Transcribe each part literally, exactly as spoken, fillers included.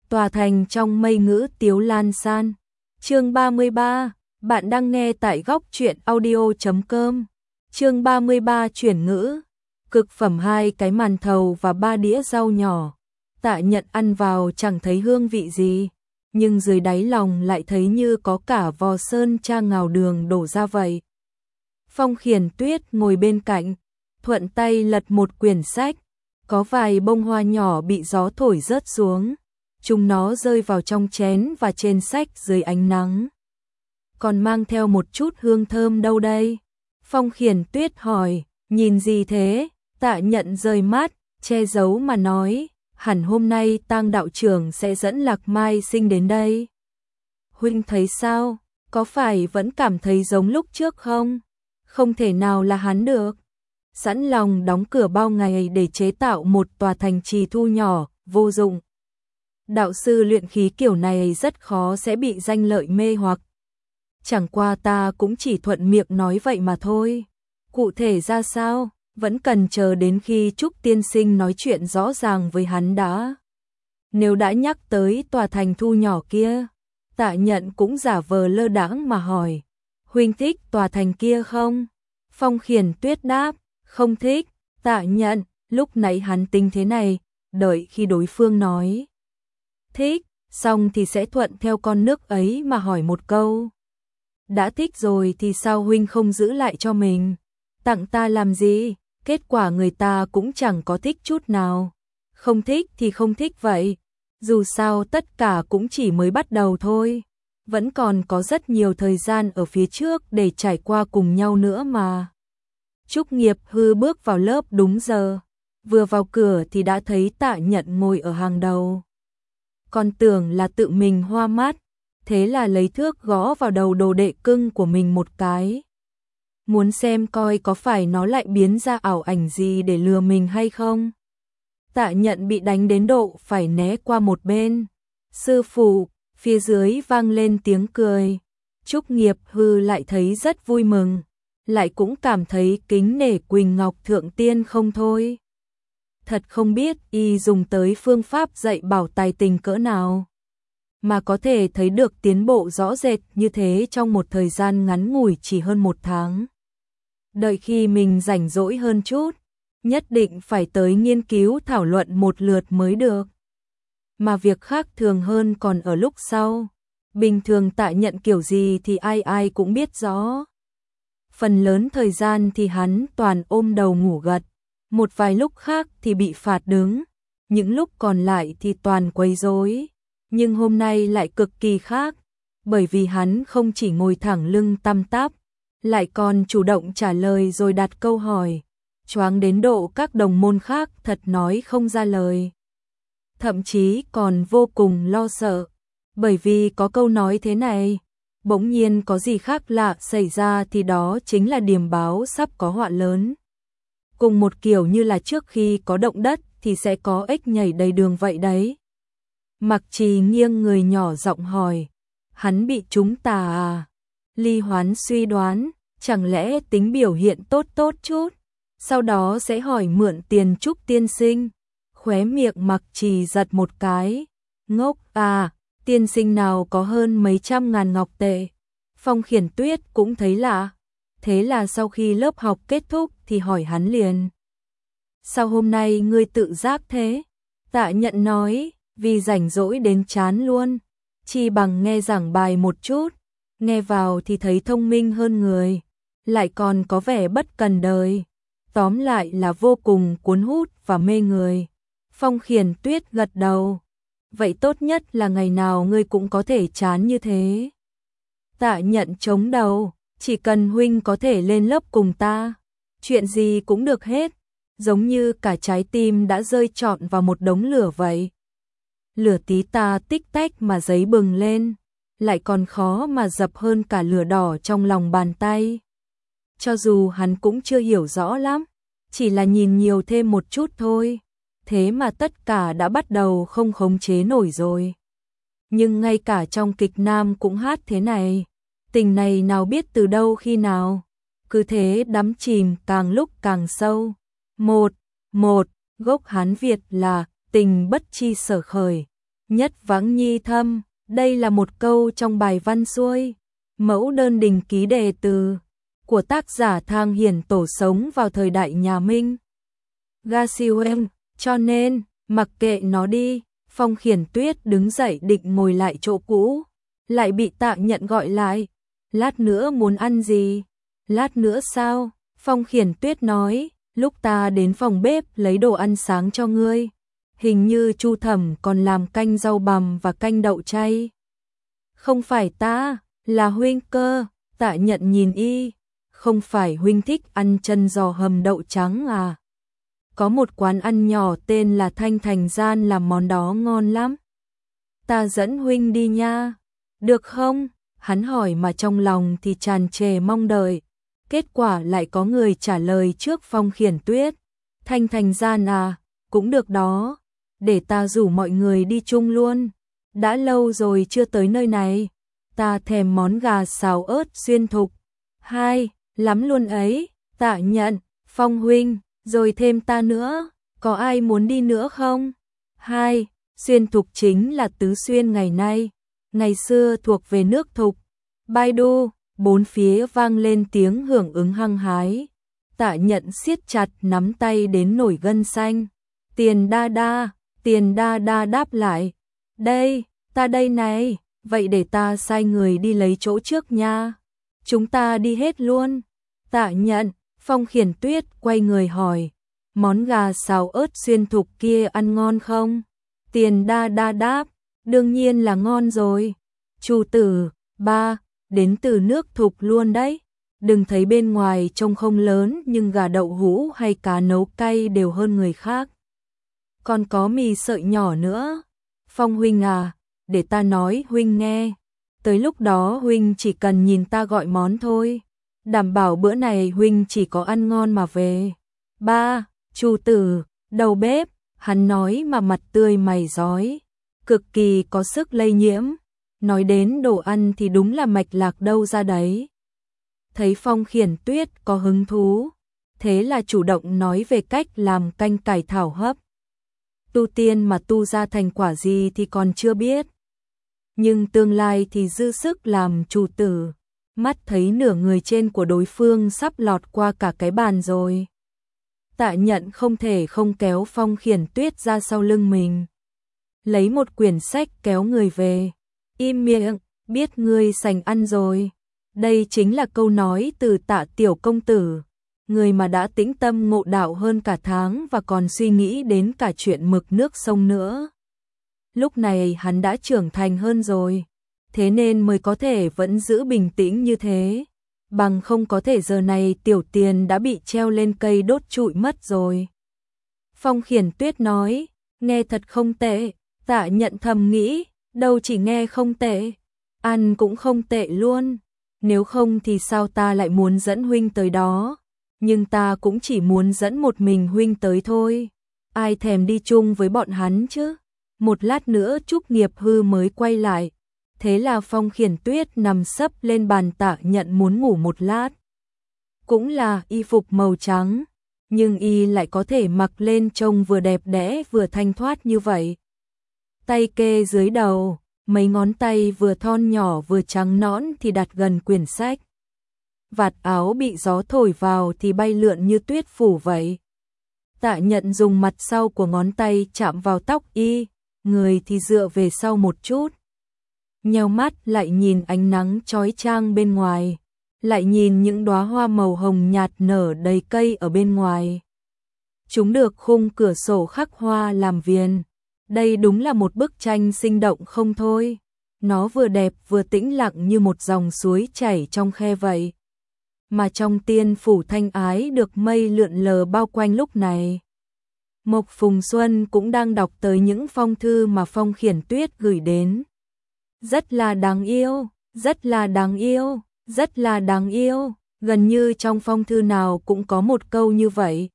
tòa thành trong mây ngữ tiếu lan san. Chương ba mươi ba, bạn đang nghe tại góc truyện audio chấm com. Chương ba mươi ba chuyển ngữ. Cực phẩm hai cái màn thầu và ba đĩa rau nhỏ. Tạ Nhận ăn vào chẳng thấy hương vị gì, nhưng dưới đáy lòng lại thấy như có cả vò sơn tra ngào đường đổ ra vậy. Phong Khiển Tuyết ngồi bên cạnh, thuận tay lật một quyển sách, có vài bông hoa nhỏ bị gió thổi rớt xuống. Chúng nó rơi vào trong chén và trên sách dưới ánh nắng. Còn mang theo một chút hương thơm đâu đây? Phong Khiển Tuyết hỏi, nhìn gì thế? Tạ Nhận rời mắt, che giấu mà nói, hẳn hôm nay Tang đạo trưởng sẽ dẫn Lạc Mai Sinh đến đây. Huynh thấy sao? Có phải vẫn cảm thấy giống lúc trước không? Không thể nào là hắn được. Sẵn lòng đóng cửa bao ngày để chế tạo một tòa thành trì thu nhỏ, vô dụng. Đạo sư luyện khí kiểu này rất khó sẽ bị danh lợi mê hoặc. Chẳng qua ta cũng chỉ thuận miệng nói vậy mà thôi. Cụ thể ra sao, vẫn cần chờ đến khi Trúc tiên sinh nói chuyện rõ ràng với hắn đã. Nếu đã nhắc tới tòa thành thu nhỏ kia, Tạ Nhận cũng giả vờ lơ đãng mà hỏi, huynh thích tòa thành kia không? Phong Khiển Tuyết đáp, không thích. Tạ Nhận, lúc nãy hắn tính thế này, đợi khi đối phương nói thích, xong thì sẽ thuận theo con nước ấy mà hỏi một câu. Đã thích rồi thì sao huynh không giữ lại cho mình? Tặng ta làm gì? Kết quả người ta cũng chẳng có thích chút nào. Không thích thì không thích vậy. Dù sao tất cả cũng chỉ mới bắt đầu thôi. Vẫn còn có rất nhiều thời gian ở phía trước để trải qua cùng nhau nữa mà. Trúc Nghiệp Hư bước vào lớp đúng giờ. Vừa vào cửa thì đã thấy Tạ Nhận ngồi ở hàng đầu. Còn tưởng là tự mình hoa mắt, thế là lấy thước gõ vào đầu đồ đệ cưng của mình một cái. Muốn xem coi có phải nó lại biến ra ảo ảnh gì để lừa mình hay không. Tạ Nhận bị đánh đến độ phải né qua một bên. Sư phụ, phía dưới vang lên tiếng cười. Trúc Nghiệp Hư lại thấy rất vui mừng, lại cũng cảm thấy kính nể Quỳnh Ngọc Thượng Tiên không thôi. Thật không biết y dùng tới phương pháp dạy bảo tài tình cỡ nào, mà có thể thấy được tiến bộ rõ rệt như thế trong một thời gian ngắn ngủi chỉ hơn một tháng. Đợi khi mình rảnh rỗi hơn chút, nhất định phải tới nghiên cứu thảo luận một lượt mới được. Mà việc khác thường hơn còn ở lúc sau. Bình thường Tạ Nhận kiểu gì thì ai ai cũng biết rõ. Phần lớn thời gian thì hắn toàn ôm đầu ngủ gật. Một vài lúc khác thì bị phạt đứng. Những lúc còn lại thì toàn quấy rối. Nhưng hôm nay lại cực kỳ khác. Bởi vì hắn không chỉ ngồi thẳng lưng tăm tắp, lại còn chủ động trả lời rồi đặt câu hỏi. Choáng đến độ các đồng môn khác thật nói không ra lời. Thậm chí còn vô cùng lo sợ. Bởi vì có câu nói thế này, bỗng nhiên có gì khác lạ xảy ra thì đó chính là điềm báo sắp có họa lớn. Cùng một kiểu như là trước khi có động đất thì sẽ có ếch nhảy đầy đường vậy đấy. Mặc Trì nghiêng người nhỏ giọng hỏi, hắn bị chúng tà à? Ly Hoán suy đoán, chẳng lẽ tính biểu hiện tốt tốt chút, sau đó sẽ hỏi mượn tiền Trúc tiên sinh. Khóe miệng Mặc Trì giật một cái, ngốc à, tiên sinh nào có hơn mấy trăm ngàn ngọc tệ. Phong Khiển Tuyết cũng thấy lạ. Thế là sau khi lớp học kết thúc thì hỏi hắn liền. Sao hôm nay ngươi tự giác thế? Tạ Nhận nói, vì rảnh rỗi đến chán luôn. Chi bằng nghe giảng bài một chút. Nghe vào thì thấy thông minh hơn người. Lại còn có vẻ bất cần đời. Tóm lại là vô cùng cuốn hút và mê người. Phong Khiển Tuyết gật đầu. Vậy tốt nhất là ngày nào ngươi cũng có thể chán như thế. Tạ Nhận chống đầu. Chỉ cần huynh có thể lên lớp cùng ta, chuyện gì cũng được hết, giống như cả trái tim đã rơi trọn vào một đống lửa vậy. Lửa tí ta tích tách mà giấy bừng lên, lại còn khó mà dập hơn cả lửa đỏ trong lòng bàn tay. Cho dù hắn cũng chưa hiểu rõ lắm, chỉ là nhìn nhiều thêm một chút thôi, thế mà tất cả đã bắt đầu không khống chế nổi rồi. Nhưng ngay cả trong kịch nam cũng hát thế này. Tình này nào biết từ đâu khi nào, cứ thế đắm chìm càng lúc càng sâu. Một, một, gốc Hán Việt là tình bất chi sở khởi, nhất vắng nhi thâm, đây là một câu trong bài văn xuôi, mẫu đơn đình ký đề từ của tác giả Thang Hiển Tổ sống vào thời đại nhà Minh. Gassion, cho nên, mặc kệ nó đi, Phong Khiển Tuyết đứng dậy định ngồi lại chỗ cũ, lại bị Tạ Nhận gọi lại. Lát nữa muốn ăn gì? Lát nữa sao? Phong Khiển Tuyết nói, lúc ta đến phòng bếp lấy đồ ăn sáng cho ngươi. Hình như Chu Thẩm còn làm canh rau bằm và canh đậu chay. Không phải ta, là huynh cơ. Tạ Nhận nhìn y, không phải huynh thích ăn chân giò hầm đậu trắng à? Có một quán ăn nhỏ tên là Thanh Thành Gian làm món đó ngon lắm. Ta dẫn huynh đi nha. Được không? Hắn hỏi mà trong lòng thì tràn trề mong đợi. Kết quả lại có người trả lời trước Phong Khiển Tuyết. Thanh Thành Gian à, cũng được đó. Để ta rủ mọi người đi chung luôn. Đã lâu rồi chưa tới nơi này. Ta thèm món gà xào ớt xuyên thục. Hai, lắm luôn ấy. Tạ Nhận, Phong huynh, rồi thêm ta nữa. Có ai muốn đi nữa không? Hai, xuyên thục chính là tứ xuyên ngày nay. Ngày xưa thuộc về nước Thục. Baidu, bốn phía vang lên tiếng hưởng ứng hăng hái. Tạ Nhận siết chặt nắm tay đến nổi gân xanh. Tiền đa đa, tiền đa đa đáp lại. Đây, ta đây này, vậy để ta sai người đi lấy chỗ trước nha. Chúng ta đi hết luôn. Tạ Nhận, Phong Khiển Tuyết quay người hỏi. Món gà xào ớt xuyên thục kia ăn ngon không? Tiền đa đa đáp. Đương nhiên là ngon rồi. Chu tử, ba, đến từ nước Thục luôn đấy. Đừng thấy bên ngoài trông không lớn nhưng gà đậu hũ hay cá nấu cay đều hơn người khác. Còn có mì sợi nhỏ nữa. Phong huynh à, để ta nói huynh nghe. Tới lúc đó huynh chỉ cần nhìn ta gọi món thôi. Đảm bảo bữa này huynh chỉ có ăn ngon mà về. Ba, Chu tử, đầu bếp, hắn nói mà mặt tươi mày rói. Cực kỳ có sức lây nhiễm. Nói đến đồ ăn thì đúng là mạch lạc đâu ra đấy. Thấy Phong Khiển Tuyết có hứng thú, thế là chủ động nói về cách làm canh cải thảo hấp. Tu tiên mà tu ra thành quả gì thì còn chưa biết. Nhưng tương lai thì dư sức làm chủ tử. Mắt thấy nửa người trên của đối phương sắp lọt qua cả cái bàn rồi. Tạ Nhận không thể không kéo Phong Khiển Tuyết ra sau lưng mình. Lấy một quyển sách kéo người về. Im miệng, biết ngươi sành ăn rồi. Đây chính là câu nói từ Tạ tiểu công tử. Người mà đã tĩnh tâm ngộ đạo hơn cả tháng và còn suy nghĩ đến cả chuyện mực nước sông nữa. Lúc này hắn đã trưởng thành hơn rồi. Thế nên mới có thể vẫn giữ bình tĩnh như thế. Bằng không có thể giờ này Tiểu Tiền đã bị treo lên cây đốt trụi mất rồi. Phong Khiển Tuyết nói, nghe thật không tệ. Tạ Nhận thầm nghĩ, đâu chỉ nghe không tệ, ăn cũng không tệ luôn. Nếu không thì sao ta lại muốn dẫn huynh tới đó. Nhưng ta cũng chỉ muốn dẫn một mình huynh tới thôi. Ai thèm đi chung với bọn hắn chứ. Một lát nữa Trúc Nghiệp Hư mới quay lại. Thế là Phong Khiển Tuyết nằm sấp lên bàn. Tạ Nhận muốn ngủ một lát. Cũng là y phục màu trắng. Nhưng y lại có thể mặc lên trông vừa đẹp đẽ vừa thanh thoát như vậy. Tay kê dưới đầu, mấy ngón tay vừa thon nhỏ vừa trắng nõn thì đặt gần quyển sách. Vạt áo bị gió thổi vào thì bay lượn như tuyết phủ vậy. Tạ Nhận dùng mặt sau của ngón tay chạm vào tóc y, người thì dựa về sau một chút. Nheo mắt lại nhìn ánh nắng chói chang bên ngoài, lại nhìn những đóa hoa màu hồng nhạt nở đầy cây ở bên ngoài. Chúng được khung cửa sổ khắc hoa làm viền. Đây đúng là một bức tranh sinh động không thôi. Nó vừa đẹp vừa tĩnh lặng như một dòng suối chảy trong khe vậy. Mà trong tiên phủ Thanh Ái được mây lượn lờ bao quanh lúc này. Mộc Phùng Xuân cũng đang đọc tới những phong thư mà Phong Khiển Tuyết gửi đến. Rất là đáng yêu, rất là đáng yêu, rất là đáng yêu. Gần như trong phong thư nào cũng có một câu như vậy.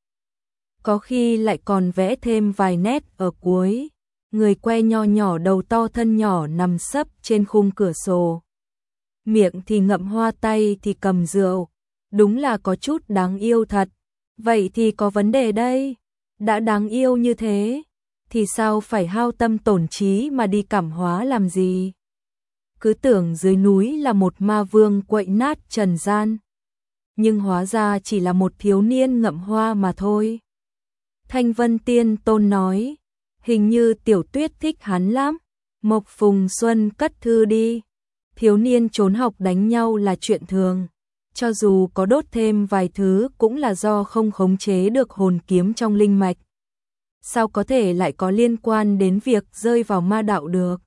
Có khi lại còn vẽ thêm vài nét ở cuối. Người que nho nhỏ đầu to thân nhỏ nằm sấp trên khung cửa sổ. Miệng thì ngậm hoa, tay thì cầm rượu. Đúng là có chút đáng yêu thật. Vậy thì có vấn đề đây. Đã đáng yêu như thế, thì sao phải hao tâm tổn trí mà đi cảm hóa làm gì? Cứ tưởng dưới núi là một ma vương quậy nát trần gian, nhưng hóa ra chỉ là một thiếu niên ngậm hoa mà thôi. Thanh Vân Tiên Tôn nói, hình như Tiểu Tuyết thích hắn lắm. Mộc Phùng Xuân cất thư đi. Thiếu niên trốn học đánh nhau là chuyện thường, cho dù có đốt thêm vài thứ cũng là do không khống chế được hồn kiếm trong linh mạch. Sao có thể lại có liên quan đến việc rơi vào ma đạo được?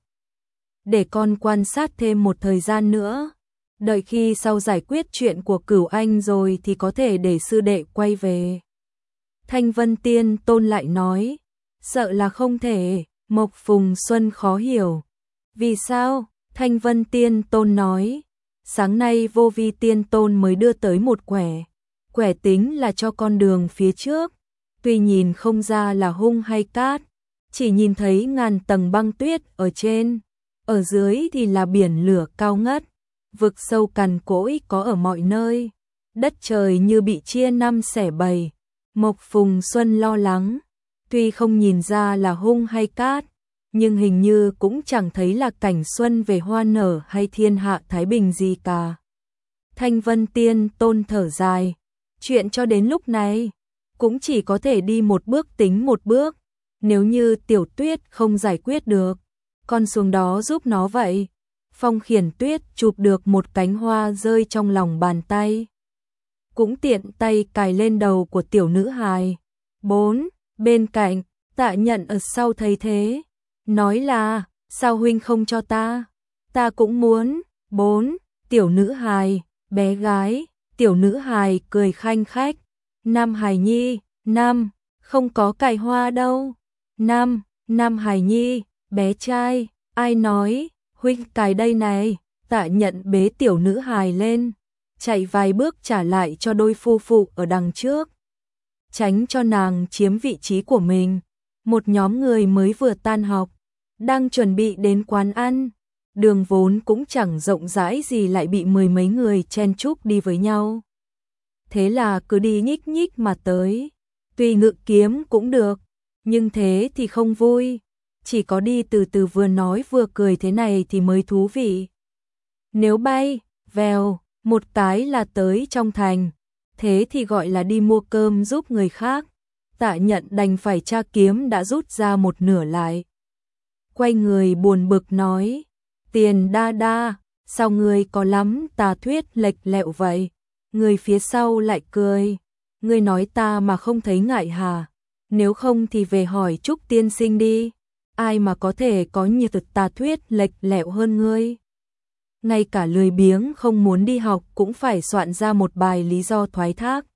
Để con quan sát thêm một thời gian nữa, đợi khi sau giải quyết chuyện của Cửu Anh rồi thì có thể để sư đệ quay về. Thanh Vân Tiên Tôn lại nói, sợ là không thể. Mộc Phùng Xuân khó hiểu. Vì sao? Thanh Vân Tiên Tôn nói, sáng nay Vô Vi Tiên Tôn mới đưa tới một quẻ. Quẻ tính là cho con đường phía trước, tuy nhìn không ra là hung hay cát, chỉ nhìn thấy ngàn tầng băng tuyết ở trên, ở dưới thì là biển lửa cao ngất, vực sâu cằn cỗi có ở mọi nơi, đất trời như bị chia năm xẻ bảy. Mộc Phùng Xuân lo lắng, tuy không nhìn ra là hung hay cát, nhưng hình như cũng chẳng thấy là cảnh xuân về hoa nở hay thiên hạ thái bình gì cả. Thanh Vân Tiên Tôn thở dài, chuyện cho đến lúc này cũng chỉ có thể đi một bước tính một bước, nếu như Tiểu Tuyết không giải quyết được, con xuống đó giúp nó vậy. Phong Khiển Tuyết chụp được một cánh hoa rơi trong lòng bàn tay, cũng tiện tay cài lên đầu của tiểu nữ hài. Bốn, bên cạnh, Tạ Nhận ở sau thấy thế, nói là, sao huynh không cho ta? Ta cũng muốn. Bốn, tiểu nữ hài, bé gái, tiểu nữ hài cười khanh khách. Nam hài nhi, nam, không có cài hoa đâu. Nam, nam hài nhi, bé trai, ai nói, huynh cài đây này. Tạ Nhận bế tiểu nữ hài lên, chạy vài bước trả lại cho đôi phu phụ ở đằng trước, tránh cho nàng chiếm vị trí của mình. Một nhóm người mới vừa tan học, đang chuẩn bị đến quán ăn, đường vốn cũng chẳng rộng rãi gì lại bị mười mấy người chen chúc đi với nhau. Thế là cứ đi nhích nhích mà tới, tuy ngự kiếm cũng được, nhưng thế thì không vui, chỉ có đi từ từ vừa nói vừa cười thế này thì mới thú vị. Nếu bay, vèo, một cái là tới trong thành, thế thì gọi là đi mua cơm giúp người khác. Tạ Nhận đành phải tra kiếm đã rút ra một nửa lại. Quay người buồn bực nói, Tiền đa đa, sao ngươi có lắm tà thuyết lệch lẹo vậy? Người phía sau lại cười, ngươi nói ta mà không thấy ngại hả? Nếu không thì về hỏi Trúc tiên sinh đi, ai mà có thể có nhiều tà thuyết lệch lẹo hơn ngươi? Ngay cả lười biếng không muốn đi học cũng phải soạn ra một bài lý do thoái thác.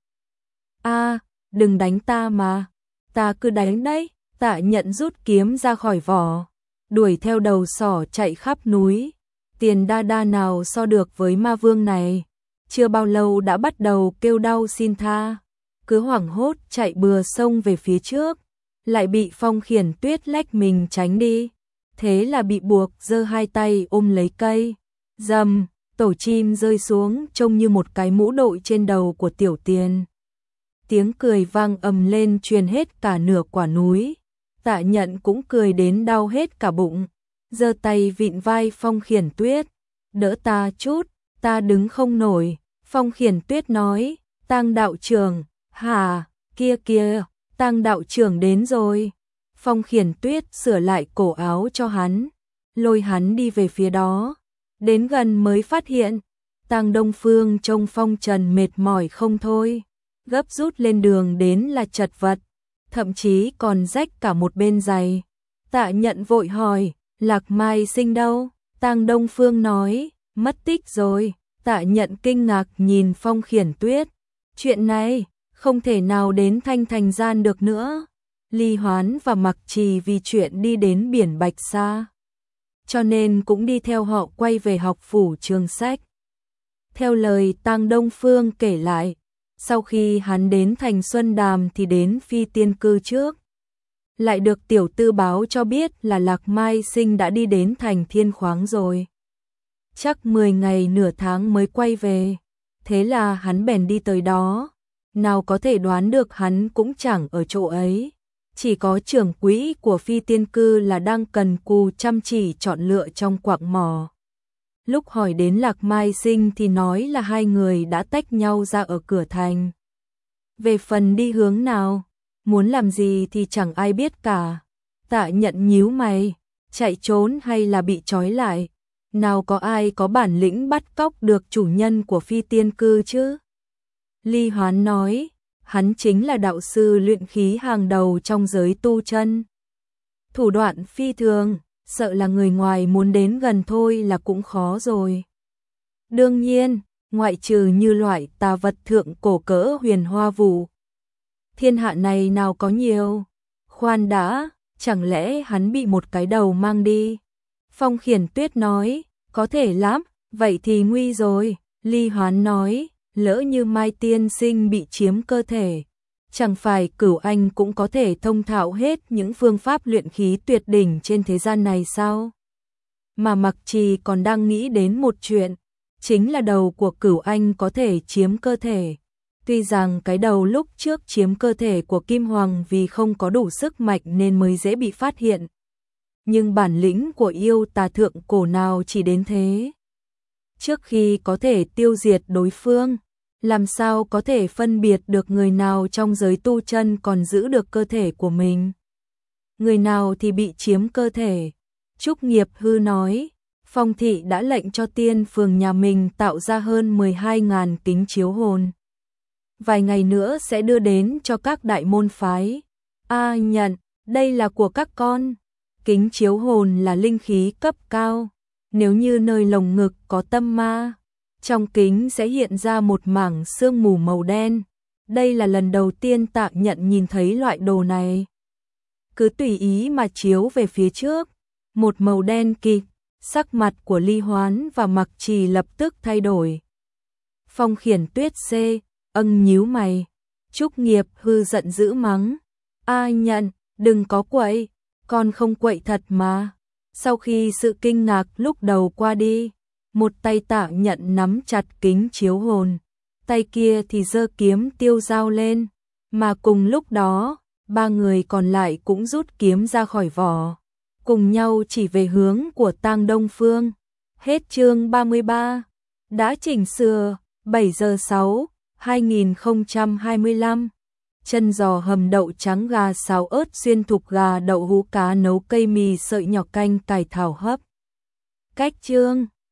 A, đừng đánh ta mà, ta cứ đánh đấy. Tạ Nhận rút kiếm ra khỏi vỏ, đuổi theo đầu sỏ chạy khắp núi. Tiền đa đa nào so được với ma vương này, chưa bao lâu đã bắt đầu kêu đau xin tha, cứ hoảng hốt chạy bừa sông về phía trước, lại bị Phong Khiển Tuyết lách mình tránh đi, thế là bị buộc giơ hai tay ôm lấy cây. Dầm, tổ chim rơi xuống trông như một cái mũ đội trên đầu của Tiểu Tiền. Tiếng cười vang ầm lên truyền hết cả nửa quả núi. Tạ Nhận cũng cười đến đau hết cả bụng, giơ tay vịn vai Phong Khiển Tuyết, đỡ ta chút, ta đứng không nổi. Phong Khiển Tuyết nói, Tang đạo trưởng, hả, kia kia, Tang đạo trưởng đến rồi. Phong Khiển Tuyết sửa lại cổ áo cho hắn, lôi hắn đi về phía đó. Đến gần mới phát hiện, Tang Đông Phương trông phong trần mệt mỏi không thôi, gấp rút lên đường đến là chật vật, thậm chí còn rách cả một bên giày. Tạ Nhận vội hỏi, Lạc Mai Sinh đâu? Tang Đông Phương nói, mất tích rồi. Tạ Nhận kinh ngạc nhìn Phong Khiển Tuyết, chuyện này không thể nào đến Thanh Thành Gian được nữa. Ly Hoán và Mặc Trì vì chuyện đi đến biển Bạch Sa, cho nên cũng đi theo họ quay về học phủ Trường Sách. Theo lời Tang Đông Phương kể lại, sau khi hắn đến thành Xuân Đàm thì đến Phi Tiên Cư trước, lại được tiểu tư báo cho biết là Lạc Mai Sinh đã đi đến thành Thiên Khoáng rồi. Chắc mười ngày nửa tháng mới quay về, thế là hắn bèn đi tới đó, nào có thể đoán được hắn cũng chẳng ở chỗ ấy, Chỉ có trưởng quỹ của phi tiên cư là đang cần cù chăm chỉ chọn lựa trong quặng mỏ. Lúc hỏi đến Lạc Mai Sinh thì nói là hai người đã tách nhau ra ở cửa thành. Về phần đi hướng nào, muốn làm gì thì chẳng ai biết cả. Tạ Nhận nhíu mày, chạy trốn hay là bị trói lại? Nào có ai có bản lĩnh bắt cóc được chủ nhân của phi tiên cư chứ? Ly Hoán nói, hắn chính là đạo sư luyện khí hàng đầu trong giới tu chân. Thủ đoạn phi thường, sợ là người ngoài muốn đến gần thôi là cũng khó rồi. Đương nhiên, ngoại trừ như loại tà vật thượng cổ cỡ Huyền Hoa Vũ. Thiên hạ này nào có nhiều. Khoan đã, chẳng lẽ hắn bị một cái đầu mang đi? Phong Khiển Tuyết nói, có thể lắm, vậy thì nguy rồi. Ly Hoán nói, lỡ như Mai tiên sinh bị chiếm cơ thể, chẳng phải Cửu Anh cũng có thể thông thạo hết những phương pháp luyện khí tuyệt đỉnh trên thế gian này sao? Mà Mặc Trì còn đang nghĩ đến một chuyện, chính là đầu của Cửu Anh có thể chiếm cơ thể. Tuy rằng cái đầu lúc trước chiếm cơ thể của Kim Hoàng vì không có đủ sức mạnh nên mới dễ bị phát hiện. Nhưng bản lĩnh của yêu tà thượng cổ nào chỉ đến thế. Trước khi có thể tiêu diệt đối phương, làm sao có thể phân biệt được người nào trong giới tu chân còn giữ được cơ thể của mình? Người nào thì bị chiếm cơ thể? Trúc Nghiệp Hư nói, Phong thị đã lệnh cho tiên phường nhà mình tạo ra hơn mười hai nghìn kính chiếu hồn. Vài ngày nữa sẽ đưa đến cho các đại môn phái. A nhận, đây là của các con. Kính chiếu hồn là linh khí cấp cao. Nếu như nơi lồng ngực có tâm ma, trong kính sẽ hiện ra một mảng sương mù màu đen. Đây là lần đầu tiên Tạ Nhận nhìn thấy loại đồ này. Cứ tùy ý mà chiếu về phía trước, một màu đen kịt, sắc mặt của Ly Hoán và Mặc Trì lập tức thay đổi. Phong Khiển Tuyết C, âng nhíu mày. Trúc Nghiệp Hư giận dữ mắng, A Nhận, đừng có quậy, con không quậy thật mà. Sau khi sự kinh ngạc lúc đầu qua đi, một tay Tạ Nhận nắm chặt kính chiếu hồn, tay kia thì giơ kiếm tiêu dao lên, mà cùng lúc đó, ba người còn lại cũng rút kiếm ra khỏi vỏ, cùng nhau chỉ về hướng của Tang Đông Phương. Hết chương ba mươi ba, đã chỉnh sửa, bảy giờ sáu, hai nghìn không trăm hai mươi lăm. Chân giò hầm đậu trắng, gà xào ớt xuyên thục, gà đậu hũ, cá nấu cây mì sợi nhỏ, canh cải thảo hấp. Cách chương